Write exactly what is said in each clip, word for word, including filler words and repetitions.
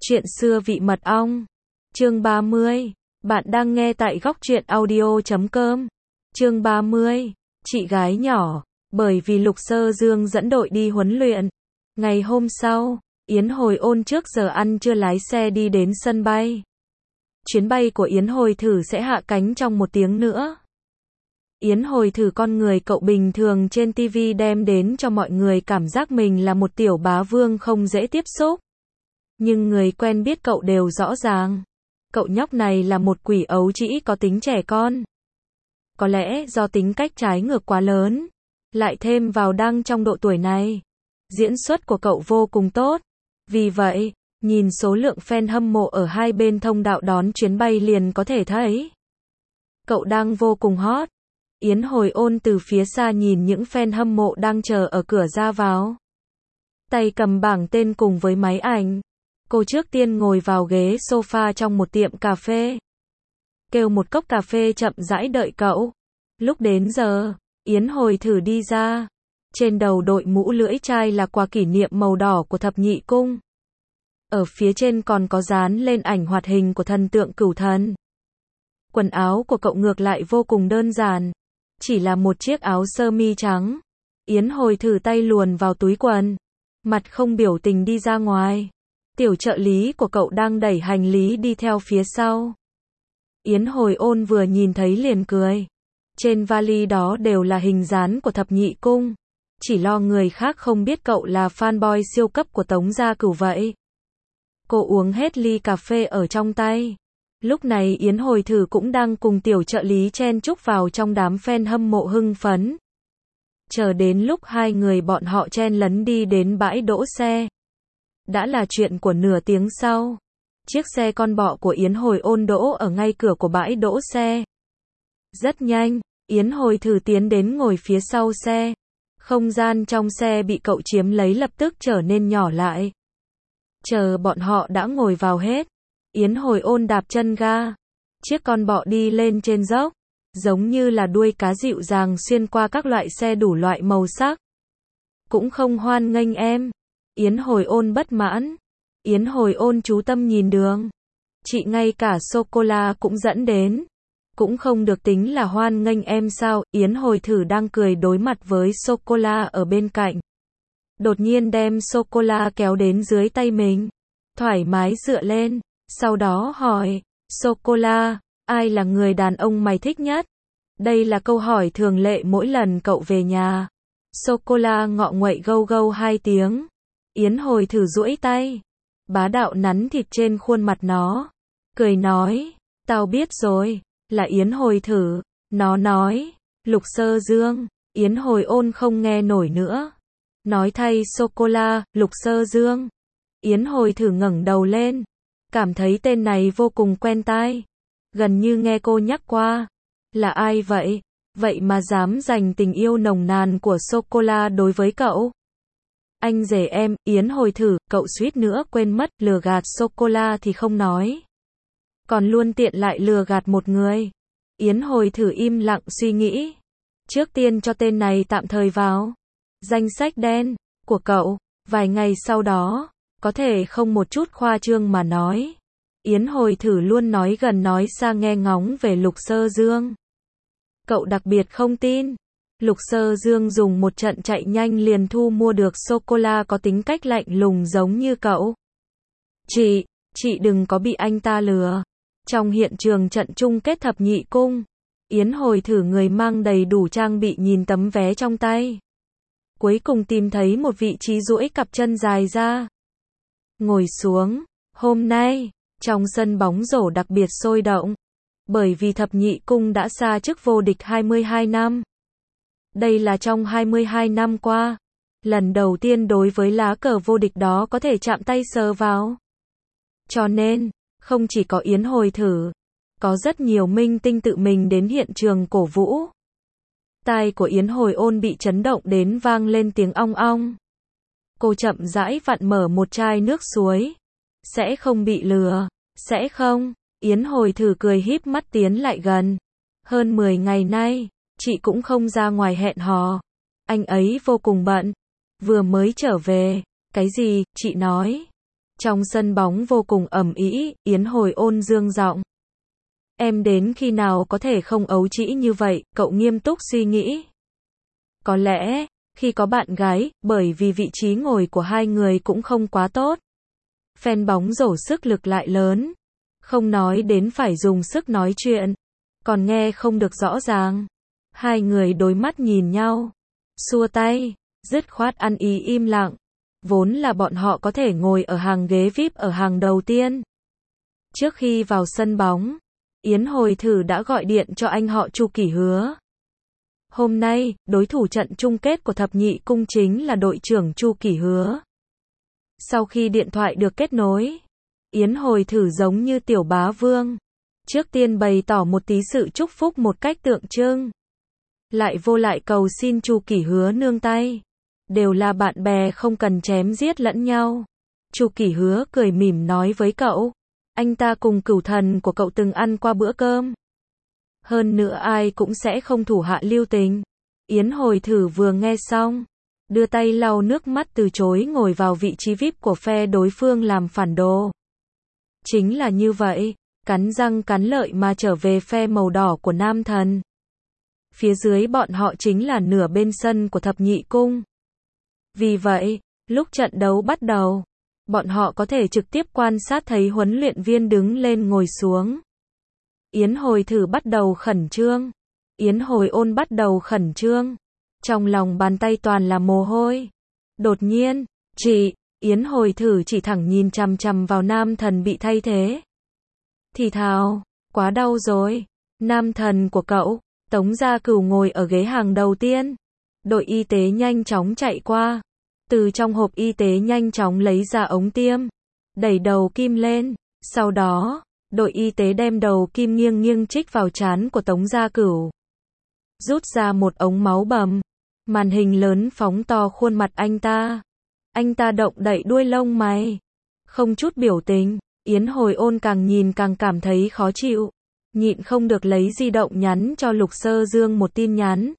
Chuyện xưa vị mật ong. Chương ba mươi. Bạn đang nghe tại góc truyện audio chấm com. Chương ba mươi. Chị gái nhỏ. Bởi vì Lục Sơ Dương dẫn đội đi huấn luyện. Ngày hôm sau, Yến Hồi Ôn trước giờ ăn trưa lái xe đi đến sân bay. Chuyến bay của Yến Hồi Thử sẽ hạ cánh trong một tiếng nữa. Yến Hồi Thử con người cậu bình thường trên ti vi đem đến cho mọi người cảm giác mình là một tiểu bá vương không dễ tiếp xúc. Nhưng người quen biết cậu đều rõ ràng. Cậu nhóc này là một quỷ ấu trĩ có tính trẻ con. Có lẽ do tính cách trái ngược quá lớn, lại thêm vào đang trong độ tuổi này. Diễn xuất của cậu vô cùng tốt. Vì vậy, nhìn số lượng fan hâm mộ ở hai bên thông đạo đón chuyến bay liền có thể thấy. Cậu đang vô cùng hot. Yến Hồi Ôn từ phía xa nhìn những fan hâm mộ đang chờ ở cửa ra vào. Tay cầm bảng tên cùng với máy ảnh. Cô trước tiên ngồi vào ghế sofa trong một tiệm cà phê. Kêu một cốc cà phê chậm rãi đợi cậu. Lúc đến giờ, Yến Hồi Thử đi ra. Trên đầu đội mũ lưỡi chai là quà kỷ niệm màu đỏ của thập nhị cung. Ở phía trên còn có dán lên ảnh hoạt hình của thần tượng Cửu Thần. Quần áo của cậu ngược lại vô cùng đơn giản. Chỉ là một chiếc áo sơ mi trắng. Yến Hồi Thử tay luồn vào túi quần. Mặt không biểu tình đi ra ngoài. Tiểu trợ lý của cậu đang đẩy hành lý đi theo phía sau. Yến Hồi Ôn vừa nhìn thấy liền cười. Trên vali đó đều là hình dán của thập nhị cung. Chỉ lo người khác không biết cậu là fanboy siêu cấp của Tống Gia Cửu vậy. Cô uống hết ly cà phê ở trong tay. Lúc này Yến Hồi Thử cũng đang cùng tiểu trợ lý chen chúc vào trong đám fan hâm mộ hưng phấn. Chờ đến lúc hai người bọn họ chen lấn đi đến bãi đỗ xe. Đã là chuyện của nửa tiếng sau. Chiếc xe con bọ của Yến Hồi Ôn đỗ ở ngay cửa của bãi đỗ xe. Rất nhanh, Yến Hồi Thử tiến đến ngồi phía sau xe. Không gian trong xe bị cậu chiếm lấy lập tức trở nên nhỏ lại. Chờ bọn họ đã ngồi vào hết. Yến Hồi Ôn đạp chân ga. Chiếc con bọ đi lên trên dốc. Giống như là đuôi cá dịu dàng xuyên qua các loại xe đủ loại màu sắc. Cũng không hoan nghênh em. Yến Hồi Ôn bất mãn. Yến Hồi Ôn chú tâm nhìn đường. Chị ngay cả sô-cô-la cũng dẫn đến. Cũng không được tính là hoan nghênh em sao? Yến Hồi Thử đang cười đối mặt với sô-cô-la ở bên cạnh. Đột nhiên đem sô-cô-la kéo đến dưới tay mình. Thoải mái dựa lên. Sau đó hỏi, sô-cô-la, ai là người đàn ông mày thích nhất? Đây là câu hỏi thường lệ mỗi lần cậu về nhà. Sô-cô-la ngọ nguậy gâu gâu hai tiếng. Yến Hồi Thử duỗi tay. Bá đạo nắn thịt trên khuôn mặt nó. Cười nói, tao biết rồi, là Yến Hồi Thử. Nó nói, Lục Sơ Dương. Yến Hồi Ôn không nghe nổi nữa. Nói thay sô-cô-la, Lục Sơ Dương. Yến Hồi Thử ngẩng đầu lên. Cảm thấy tên này vô cùng quen tai. Gần như nghe cô nhắc qua. Là ai vậy? Vậy mà dám dành tình yêu nồng nàn của sô-cô-la đối với cậu? Anh rể em. Yến Hồi Thử, cậu suýt nữa quên mất, lừa gạt sô-cô-la thì không nói. Còn luôn tiện lại lừa gạt một người. Yến Hồi Thử im lặng suy nghĩ. Trước tiên cho tên này tạm thời vào danh sách đen của cậu. Vài ngày sau đó, có thể không một chút khoa trương mà nói. Yến Hồi Thử luôn nói gần nói xa nghe ngóng về Lục Sơ Dương. Cậu đặc biệt không tin. Lục Sơ Dương dùng một trận chạy nhanh liền thu mua được sô-cô-la có tính cách lạnh lùng giống như cậu. Chị, chị đừng có bị anh ta lừa. Trong hiện trường trận chung kết thập nhị cung, Yến Hồi Thử người mang đầy đủ trang bị nhìn tấm vé trong tay. Cuối cùng tìm thấy một vị trí duỗi cặp chân dài ra. Ngồi xuống. Hôm nay, trong sân bóng rổ đặc biệt sôi động. Bởi vì thập nhị cung đã xa chức vô địch hai mươi hai năm. Đây là trong hai mươi hai năm qua. Lần đầu tiên đối với lá cờ vô địch đó có thể chạm tay sờ vào. Cho nên, không chỉ có Yến Hồi Thử. Có rất nhiều minh tinh tự mình đến hiện trường cổ vũ. Tai của Yến Hồi Ôn bị chấn động đến vang lên tiếng ong ong. Cô chậm rãi vặn mở một chai nước suối. Sẽ không bị lừa. Sẽ không. Yến Hồi Thử cười híp mắt tiến lại gần. Hơn mười ngày nay, chị cũng không ra ngoài hẹn hò. Anh ấy vô cùng bận. Vừa mới trở về. Cái gì? Chị nói. Trong sân bóng vô cùng ầm ĩ, Yến Hồi Ôn dương giọng. Em đến khi nào có thể không ấu trĩ như vậy, cậu nghiêm túc suy nghĩ. Có lẽ, khi có bạn gái, bởi vì vị trí ngồi của hai người cũng không quá tốt. Fan bóng rổ sức lực lại lớn. Không nói đến phải dùng sức nói chuyện. Còn nghe không được rõ ràng. Hai người đối mắt nhìn nhau. Xua tay, dứt khoát ăn ý im lặng. Vốn là bọn họ có thể ngồi ở hàng ghế vi ai pi ở hàng đầu tiên. Trước khi vào sân bóng, Yến Hồi Thử đã gọi điện cho anh họ Chu Kỷ Hứa. Hôm nay, đối thủ trận chung kết của thập nhị cung chính là đội trưởng Chu Kỷ Hứa. Sau khi điện thoại được kết nối, Yến Hồi Thử giống như tiểu bá vương. Trước tiên bày tỏ một tí sự chúc phúc một cách tượng trưng. Lại vô lại cầu xin Chu Kỷ Hứa nương tay. Đều là bạn bè không cần chém giết lẫn nhau. Chu Kỷ Hứa cười mỉm nói với cậu. Anh ta cùng cửu thần của cậu từng ăn qua bữa cơm. Hơn nữa ai cũng sẽ không thủ hạ lưu tình. Yến Hồi Thử vừa nghe xong, đưa tay lau nước mắt từ chối ngồi vào vị trí vi ai pi của phe đối phương làm phản đồ. Chính là như vậy, cắn răng cắn lợi mà trở về phe màu đỏ của nam thần. Phía dưới bọn họ chính là nửa bên sân của thập nhị cung. Vì vậy, lúc trận đấu bắt đầu, bọn họ có thể trực tiếp quan sát thấy huấn luyện viên đứng lên ngồi xuống. Yến Hồi Thử bắt đầu khẩn trương. Yến Hồi Ôn bắt đầu khẩn trương. Trong lòng bàn tay toàn là mồ hôi. Đột nhiên, chị, Yến Hồi Thử chỉ thẳng nhìn chằm chằm vào nam thần bị thay thế. Thì thào, quá đau rồi. Nam thần của cậu, Tống Gia Cửu ngồi ở ghế hàng đầu tiên. Đội y tế nhanh chóng chạy qua. Từ trong hộp y tế nhanh chóng lấy ra ống tiêm. Đẩy đầu kim lên. Sau đó, đội y tế đem đầu kim nghiêng nghiêng trích vào trán của Tống Gia Cửu. Rút ra một ống máu bầm. Màn hình lớn phóng to khuôn mặt anh ta. Anh ta động đậy đuôi lông mày. Không chút biểu tình. Yến Hồi Ôn càng nhìn càng cảm thấy khó chịu. Nhịn không được lấy di động nhắn cho Lục Sơ Dương một tin nhắn.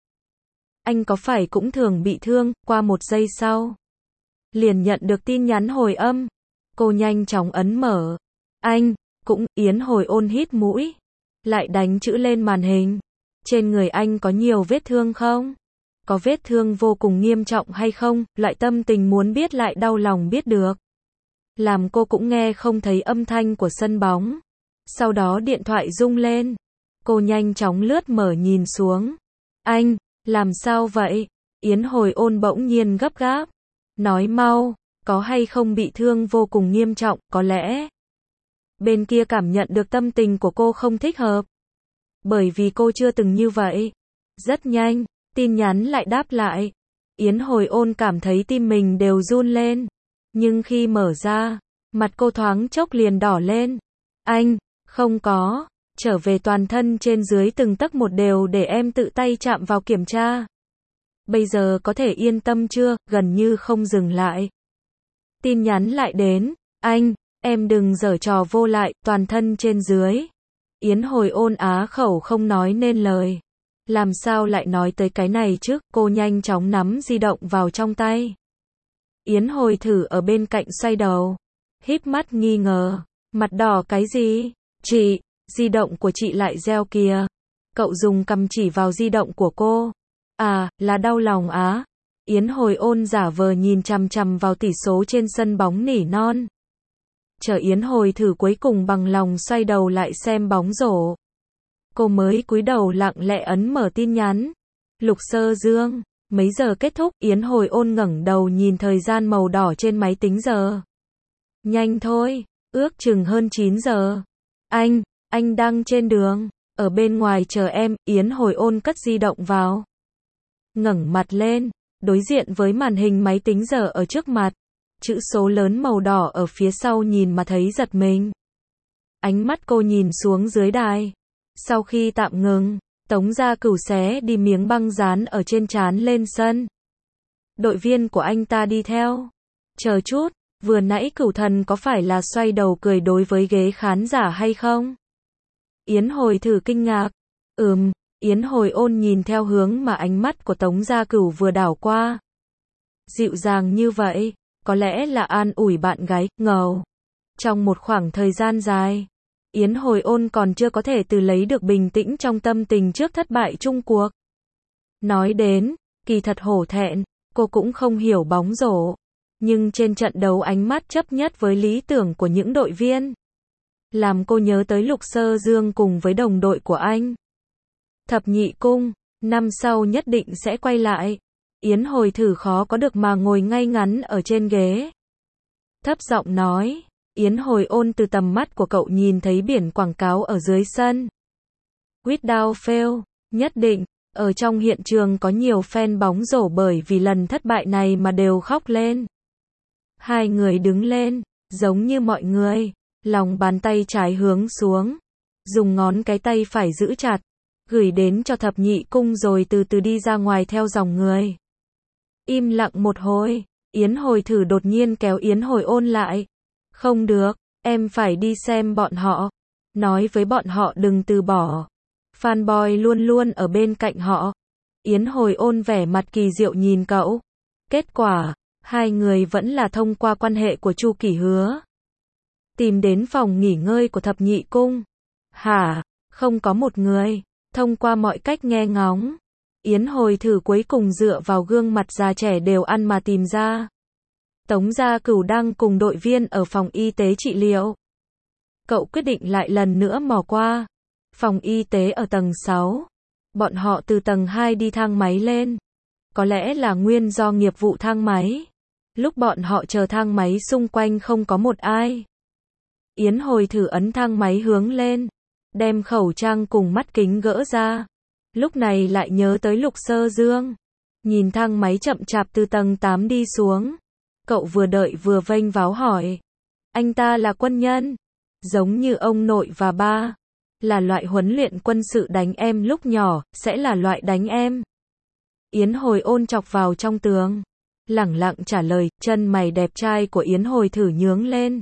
Anh có phải cũng thường bị thương? Qua một giây sau, liền nhận được tin nhắn hồi âm. Cô nhanh chóng ấn mở. Anh, cũng, Yến Hồi Ôn hít mũi. Lại đánh chữ lên màn hình. Trên người anh có nhiều vết thương không? Có vết thương vô cùng nghiêm trọng hay không? Loại tâm tình muốn biết lại đau lòng biết được. Làm cô cũng nghe không thấy âm thanh của sân bóng. Sau đó điện thoại rung lên. Cô nhanh chóng lướt mở nhìn xuống. Anh, làm sao vậy? Yến Hồi Ôn bỗng nhiên gấp gáp. Nói mau, có hay không bị thương vô cùng nghiêm trọng, có lẽ. Bên kia cảm nhận được tâm tình của cô không thích hợp. Bởi vì cô chưa từng như vậy. Rất nhanh, tin nhắn lại đáp lại. Yến Hồi Ôn cảm thấy tim mình đều run lên. Nhưng khi mở ra, mặt cô thoáng chốc liền đỏ lên. Anh, không có, trở về toàn thân trên dưới từng tấc một đều để em tự tay chạm vào kiểm tra. Bây giờ có thể yên tâm chưa? Gần như không dừng lại. Tin nhắn lại đến. Anh, em đừng giở trò vô lại, toàn thân trên dưới. Yến Hồi Ôn á khẩu không nói nên lời. Làm sao lại nói tới cái này chứ? Cô nhanh chóng nắm di động vào trong tay. Yến Hồi Thử ở bên cạnh xoay đầu. Híp mắt nghi ngờ. Mặt đỏ cái gì? Chị, di động của chị lại reo kìa. Cậu dùng cầm chỉ vào di động của cô. À, là đau lòng á. Yến Hồi Ôn giả vờ nhìn chằm chằm vào tỷ số trên sân bóng nỉ non. Chờ Yến Hồi Thử cuối cùng bằng lòng xoay đầu lại xem bóng rổ. Cô mới cúi đầu lặng lẽ ấn mở tin nhắn. Lục Sơ Dương, mấy giờ kết thúc? Yến Hồi Ôn ngẩng đầu nhìn thời gian màu đỏ trên máy tính giờ. Nhanh thôi, ước chừng hơn chín giờ. Anh, anh đang trên đường, ở bên ngoài chờ em. Yến Hồi Ôn cất di động vào. Ngẩng mặt lên, đối diện với màn hình máy tính giờ ở trước mặt. Chữ số lớn màu đỏ ở phía sau nhìn mà thấy giật mình. Ánh mắt cô nhìn xuống dưới đài. Sau khi tạm ngừng, Tống Gia Cửu xé đi miếng băng dán ở trên trán lên sân. Đội viên của anh ta đi theo. Chờ chút, vừa nãy Cửu Thần có phải là xoay đầu cười đối với ghế khán giả hay không? Yến Hồi Thử kinh ngạc. Ừm, Yến Hồi Ôn nhìn theo hướng mà ánh mắt của Tống Gia Cửu vừa đảo qua. Dịu dàng như vậy, có lẽ là an ủi bạn gái, ngầu. Trong một khoảng thời gian dài, Yến Hồi Ôn còn chưa có thể từ lấy được bình tĩnh trong tâm tình trước thất bại chung cuộc. Nói đến, kỳ thật hổ thẹn, cô cũng không hiểu bóng rổ. Nhưng trên trận đấu ánh mắt chấp nhất với lý tưởng của những đội viên, làm cô nhớ tới Lục Sơ Dương cùng với đồng đội của anh. Thập nhị cung, năm sau nhất định sẽ quay lại. Yến Hồi thử khó có được mà ngồi ngay ngắn ở trên ghế. Thấp giọng nói, Yến Hồi Ôn từ tầm mắt của cậu nhìn thấy biển quảng cáo ở dưới sân. Without fail, nhất định, ở trong hiện trường có nhiều fan bóng rổ bởi vì lần thất bại này mà đều khóc lên. Hai người đứng lên, giống như mọi người, lòng bàn tay trái hướng xuống, dùng ngón cái tay phải giữ chặt, gửi đến cho thập nhị cung rồi từ từ đi ra ngoài theo dòng người. Im lặng một hồi, Yến Hồi thử đột nhiên kéo Yến Hồi Ôn lại. Không được, em phải đi xem bọn họ. Nói với bọn họ đừng từ bỏ. Fanboy luôn luôn ở bên cạnh họ. Yến Hồi Ôn vẻ mặt kỳ diệu nhìn cậu. Kết quả, hai người vẫn là thông qua quan hệ của Chu Kỷ Hứa. Tìm đến phòng nghỉ ngơi của thập nhị cung. Hả, không có một người. Thông qua mọi cách nghe ngóng, Yến Hồi thử cuối cùng dựa vào gương mặt già trẻ đều ăn mà tìm ra. Tống Gia Cửu đang cùng đội viên ở phòng y tế trị liệu. Cậu quyết định lại lần nữa mò qua. Phòng y tế ở tầng sáu. Bọn họ từ tầng hai đi thang máy lên. Có lẽ là nguyên do nghiệp vụ thang máy. Lúc bọn họ chờ thang máy xung quanh không có một ai. Yến Hồi thử ấn thang máy hướng lên. Đem khẩu trang cùng mắt kính gỡ ra. Lúc này lại nhớ tới Lục Sơ Dương. Nhìn thang máy chậm chạp từ tầng tám đi xuống. Cậu vừa đợi vừa vênh váo hỏi. Anh ta là quân nhân. Giống như ông nội và ba. Là loại huấn luyện quân sự đánh em lúc nhỏ, sẽ là loại đánh em. Yến Hồi Ôn chọc vào trong tường. Lẳng lặng trả lời, chân mày đẹp trai của Yến Hồi thử nhướng lên.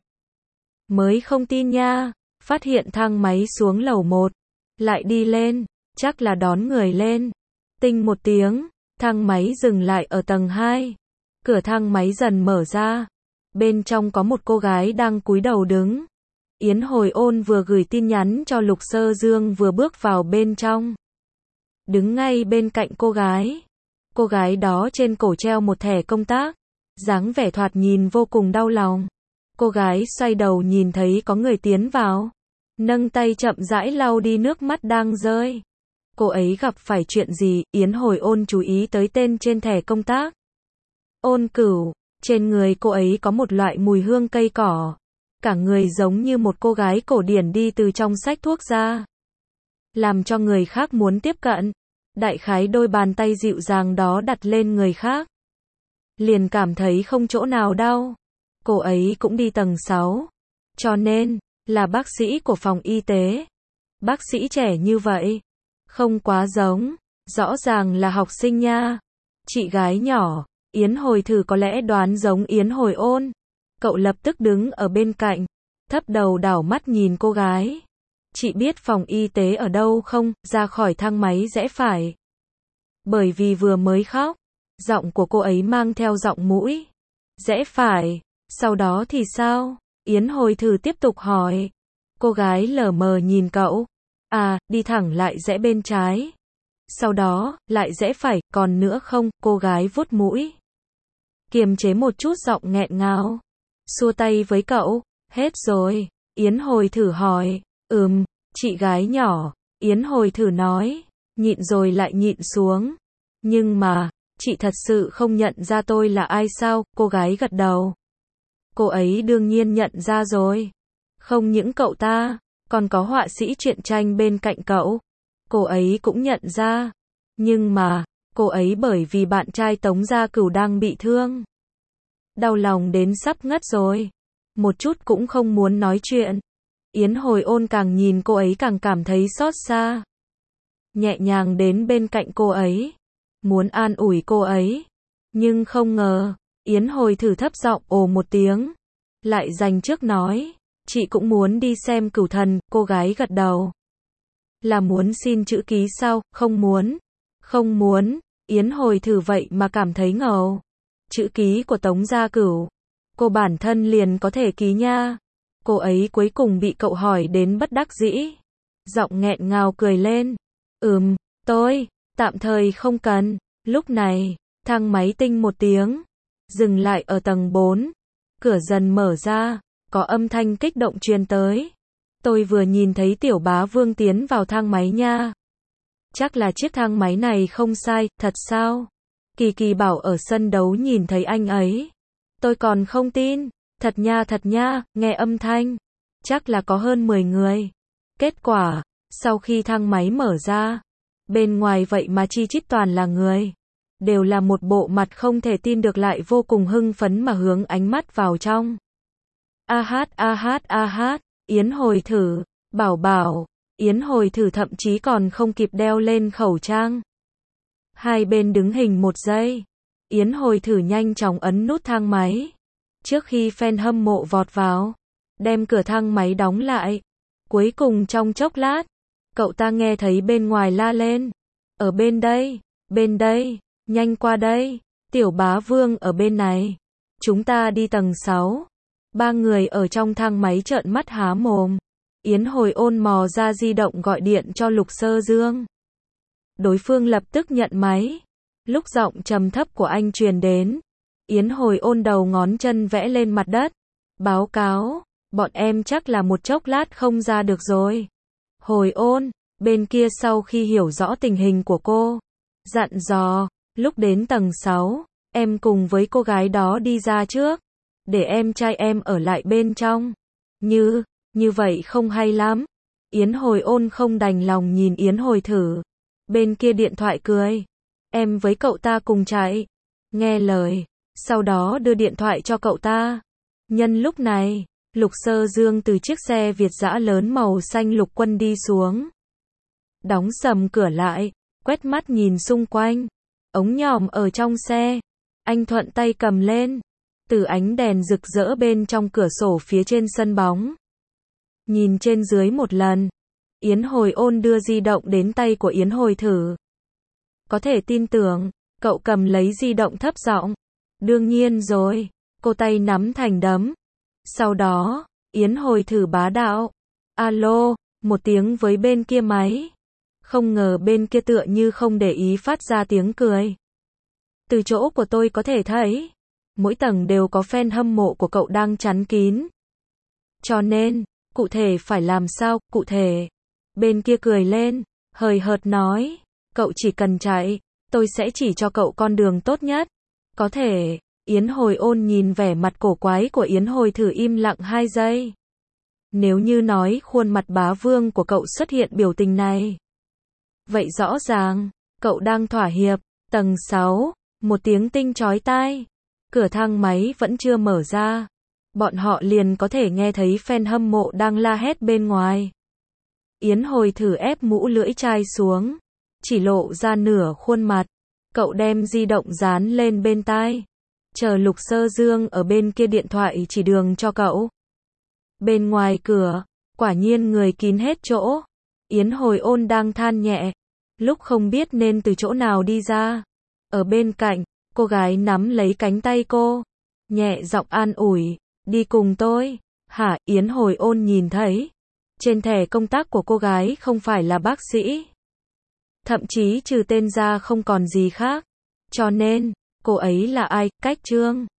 Mới không tin nha. Phát hiện thang máy xuống lầu một. Lại đi lên. Chắc là đón người lên. Tinh một tiếng. Thang máy dừng lại ở tầng hai. Cửa thang máy dần mở ra. Bên trong có một cô gái đang cúi đầu đứng. Yến Hồi Ôn vừa gửi tin nhắn cho Lục Sơ Dương vừa bước vào bên trong. Đứng ngay bên cạnh cô gái. Cô gái đó trên cổ treo một thẻ công tác. Dáng vẻ thoạt nhìn vô cùng đau lòng. Cô gái xoay đầu nhìn thấy có người tiến vào. Nâng tay chậm rãi lau đi nước mắt đang rơi. Cô ấy gặp phải chuyện gì? Yến Hồi Ôn chú ý tới tên trên thẻ công tác. Ôn Cửu. Trên người cô ấy có một loại mùi hương cây cỏ. Cả người giống như một cô gái cổ điển đi từ trong sách thuốc ra. Làm cho người khác muốn tiếp cận. Đại khái đôi bàn tay dịu dàng đó đặt lên người khác. Liền cảm thấy không chỗ nào đau. Cô ấy cũng đi tầng sáu. Cho nên, là bác sĩ của phòng y tế. Bác sĩ trẻ như vậy. Không quá giống. Rõ ràng là học sinh nha. Chị gái nhỏ. Yến Hồi thử có lẽ đoán giống Yến Hồi Ôn. Cậu lập tức đứng ở bên cạnh. Thấp đầu đảo mắt nhìn cô gái. Chị biết phòng y tế ở đâu không? Ra khỏi thang máy rẽ phải. Bởi vì vừa mới khóc. Giọng của cô ấy mang theo giọng mũi. Rẽ phải. Sau đó thì sao? Yến Hồi thử tiếp tục hỏi. Cô gái lờ mờ nhìn cậu. À, đi thẳng lại rẽ bên trái. Sau đó, lại rẽ phải, còn nữa không? Cô gái vuốt mũi. Kiềm chế một chút giọng nghẹn ngào. Xua tay với cậu. Hết rồi. Yến Hồi thử hỏi. Ừm, chị gái nhỏ. Yến Hồi thử nói. Nhịn rồi lại nhịn xuống. Nhưng mà, chị thật sự không nhận ra tôi là ai sao? Cô gái gật đầu. Cô ấy đương nhiên nhận ra rồi. Không những cậu ta, còn có họa sĩ truyện tranh bên cạnh cậu. Cô ấy cũng nhận ra. Nhưng mà, cô ấy bởi vì bạn trai Tống Gia Cửu đang bị thương. Đau lòng đến sắp ngất rồi. Một chút cũng không muốn nói chuyện. Yến Hồi Ôn càng nhìn cô ấy càng cảm thấy xót xa. Nhẹ nhàng đến bên cạnh cô ấy. Muốn an ủi cô ấy. Nhưng không ngờ, Yến Hồi thử thấp giọng ồ một tiếng. Lại dành trước nói. Chị cũng muốn đi xem Cửu Thần. Cô gái gật đầu. Là muốn xin chữ ký sao? Không muốn. Không muốn. Yến Hồi thử vậy mà cảm thấy ngầu. Chữ ký của Tống Gia Cửu. Cô bản thân liền có thể ký nha. Cô ấy cuối cùng bị cậu hỏi đến bất đắc dĩ. Giọng nghẹn ngào cười lên. Ừm, tôi, tạm thời không cần. Lúc này, thang máy tinh một tiếng. Dừng lại ở tầng bốn. Cửa dần mở ra, có âm thanh kích động truyền tới. Tôi vừa nhìn thấy Tiểu Bá Vương tiến vào thang máy nha. Chắc là chiếc thang máy này không sai, thật sao? Kỳ Kỳ bảo ở sân đấu nhìn thấy anh ấy. Tôi còn không tin. Thật nha thật nha, nghe âm thanh. Chắc là có hơn mười người. Kết quả, sau khi thang máy mở ra, bên ngoài vậy mà chi chít toàn là người. Đều là một bộ mặt không thể tin được lại vô cùng hưng phấn mà hướng ánh mắt vào trong. A hát a hát a hát, Yến Hồi Thử, Bảo Bảo, Yến Hồi Thử thậm chí còn không kịp đeo lên khẩu trang. Hai bên đứng hình một giây. Yến Hồi Thử nhanh chóng ấn nút thang máy. Trước khi fan hâm mộ vọt vào, đem cửa thang máy đóng lại. Cuối cùng trong chốc lát, cậu ta nghe thấy bên ngoài la lên. Ở bên đây, bên đây, nhanh qua đây, Tiểu Bá Vương ở bên này. Chúng ta đi tầng sáu. Ba người ở trong thang máy trợn mắt há mồm. Yến Hồi ôn mò ra di động gọi điện cho Lục Sơ Dương. Đối phương lập tức nhận máy. Lúc giọng trầm thấp của anh truyền đến, Yến Hồi ôn đầu ngón chân vẽ lên mặt đất. Báo cáo, bọn em chắc là một chốc lát không ra được rồi. Hồi ôn, bên kia sau khi hiểu rõ tình hình của cô, dặn dò, lúc đến tầng sáu, em cùng với cô gái đó đi ra trước, để em trai em ở lại bên trong. Như, như vậy không hay lắm. Yến Hồi ôn không đành lòng nhìn Yến Hồi Thử. Bên kia điện thoại cười. Em với cậu ta cùng chạy. Nghe lời. Sau đó đưa điện thoại cho cậu ta. Nhân lúc này, Lục Sơ Dương từ chiếc xe Việt dã lớn màu xanh lục quân đi xuống. Đóng sầm cửa lại, quét mắt nhìn xung quanh. Ống nhòm ở trong xe. Anh thuận tay cầm lên. Từ ánh đèn rực rỡ bên trong cửa sổ phía trên sân bóng. Nhìn trên dưới một lần. Yến Hồi ôn đưa di động đến tay của Yến Hồi Thử. Có thể tin tưởng, cậu cầm lấy di động thấp giọng. Đương nhiên rồi, cô tay nắm thành đấm. Sau đó, Yến Hồi Thử bá đạo. Alo, một tiếng với bên kia máy. Không ngờ bên kia tựa như không để ý phát ra tiếng cười. Từ chỗ của tôi có thể thấy, mỗi tầng đều có fan hâm mộ của cậu đang chắn kín. Cho nên, cụ thể phải làm sao, cụ thể. Bên kia cười lên, hời hợt nói, cậu chỉ cần chạy, tôi sẽ chỉ cho cậu con đường tốt nhất. Có thể, Yến Hồi ôn nhìn vẻ mặt cổ quái của Yến Hồi Thử im lặng hai giây. Nếu như nói khuôn mặt bá vương của cậu xuất hiện biểu tình này. Vậy rõ ràng, cậu đang thỏa hiệp. Tầng sáu, một tiếng tinh chói tai. Cửa thang máy vẫn chưa mở ra. Bọn họ liền có thể nghe thấy fan hâm mộ đang la hét bên ngoài. Yến Hồi Thử ép mũ lưỡi chai xuống. Chỉ lộ ra nửa khuôn mặt. Cậu đem di động dán lên bên tai. Chờ Lục Sơ Dương ở bên kia điện thoại chỉ đường cho cậu. Bên ngoài cửa, quả nhiên người kín hết chỗ. Yến Hồi ôn đang than nhẹ. Lúc không biết nên từ chỗ nào đi ra. Ở bên cạnh, cô gái nắm lấy cánh tay cô. Nhẹ giọng an ủi. Đi cùng tôi. Hả? Yến Hồi ôn nhìn thấy. Trên thẻ công tác của cô gái không phải là bác sĩ. Thậm chí trừ tên ra không còn gì khác. Cho nên, cô ấy là ai? Cách Trương.